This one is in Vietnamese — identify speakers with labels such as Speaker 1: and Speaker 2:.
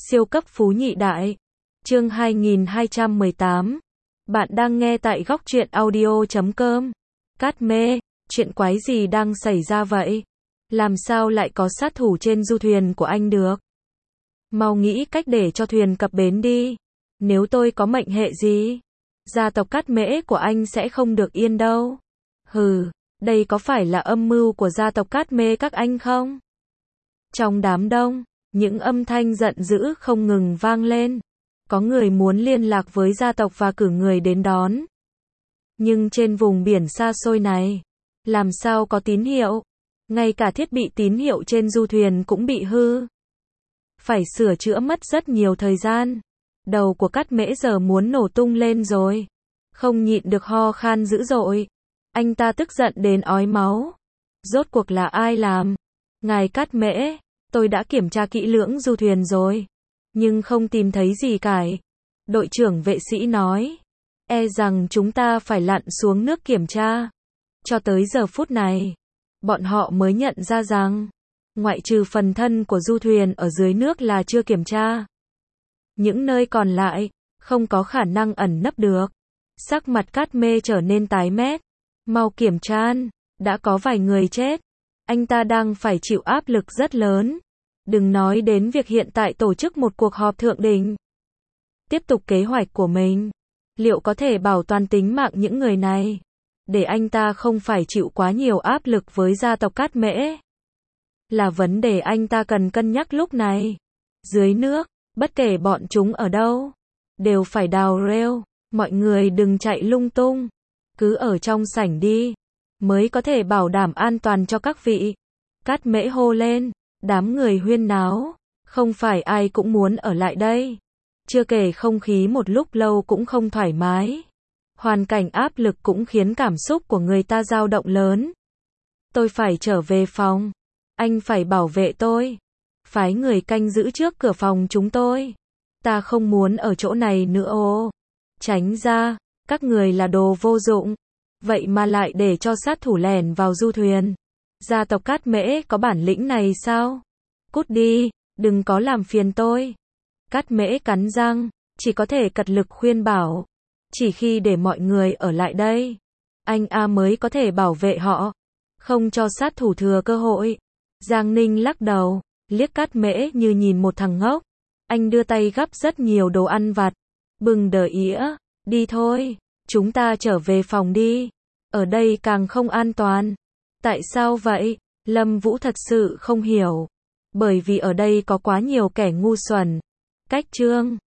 Speaker 1: Siêu cấp phú nhị đại. Chương 2218. Bạn đang nghe tại góc truyện audio.com. Cát Mê, chuyện quái gì đang xảy ra vậy? Làm sao lại có sát thủ trên du thuyền của anh được? Mau nghĩ cách để cho thuyền cập bến đi. Nếu tôi có mệnh hệ gì, gia tộc Cát Mễ của anh sẽ không được yên đâu. Hừ, đây có phải là âm mưu của gia tộc Cát Mê các anh không? Trong đám đông, những âm thanh giận dữ không ngừng vang lên. Có người muốn liên lạc với gia tộc và cử người đến đón. Nhưng trên vùng biển xa xôi này, làm sao có tín hiệu? Ngay cả thiết bị tín hiệu trên du thuyền cũng bị hư. Phải sửa chữa mất rất nhiều thời gian. Đầu của Cát Mễ giờ muốn nổ tung lên rồi. Không nhịn được ho khan dữ dội. Anh ta tức giận đến ói máu. Rốt cuộc là ai làm? Ngài Cát Mễ, tôi đã kiểm tra kỹ lưỡng du thuyền rồi, nhưng không tìm thấy gì cả. Đội trưởng vệ sĩ nói, e rằng chúng ta phải lặn xuống nước kiểm tra. Cho tới giờ phút này, bọn họ mới nhận ra rằng, ngoại trừ phần thân của du thuyền ở dưới nước là chưa kiểm tra, những nơi còn lại, không có khả năng ẩn nấp được. Sắc mặt Cát Mê trở nên tái mét. Mau kiểm tra, đã có vài người chết. Anh ta đang phải chịu áp lực rất lớn. Đừng nói đến việc hiện tại tổ chức một cuộc họp thượng đỉnh. Tiếp tục kế hoạch của mình. Liệu có thể bảo toàn tính mạng những người này? Để anh ta không phải chịu quá nhiều áp lực với gia tộc Cát Mễ. Là vấn đề anh ta cần cân nhắc lúc này. Dưới nước, bất kể bọn chúng ở đâu, đều phải đào rêu. Mọi người đừng chạy lung tung. Cứ ở trong sảnh đi, mới có thể bảo đảm an toàn cho các vị. Cát Mễ hô lên. Đám người huyên náo, không phải ai cũng muốn ở lại đây. Chưa kể không khí một lúc lâu cũng không thoải mái. Hoàn cảnh áp lực cũng khiến cảm xúc của người ta dao động lớn. Tôi phải trở về phòng. Anh phải bảo vệ tôi. Phái người canh giữ trước cửa phòng chúng tôi. Ta không muốn ở chỗ này nữa ô. Tránh ra, các người là đồ vô dụng. Vậy mà lại để cho sát thủ lẻn vào du thuyền. Gia tộc Cát Mễ có bản lĩnh này sao? Cút đi, đừng có làm phiền tôi. Cát Mễ cắn răng, chỉ có thể cật lực khuyên bảo. Chỉ khi để mọi người ở lại đây, anh mới có thể bảo vệ họ, không cho sát thủ thừa cơ hội. Giang Ninh lắc đầu, liếc Cát Mễ như nhìn một thằng ngốc. Anh đưa tay gắp rất nhiều đồ ăn vặt, bừng đờ ỉa, đi thôi, chúng ta trở về phòng đi. Ở đây càng không an toàn. Tại sao vậy? Lâm Vũ thật sự không hiểu. Bởi vì ở đây có quá nhiều kẻ ngu xuẩn. Cách chương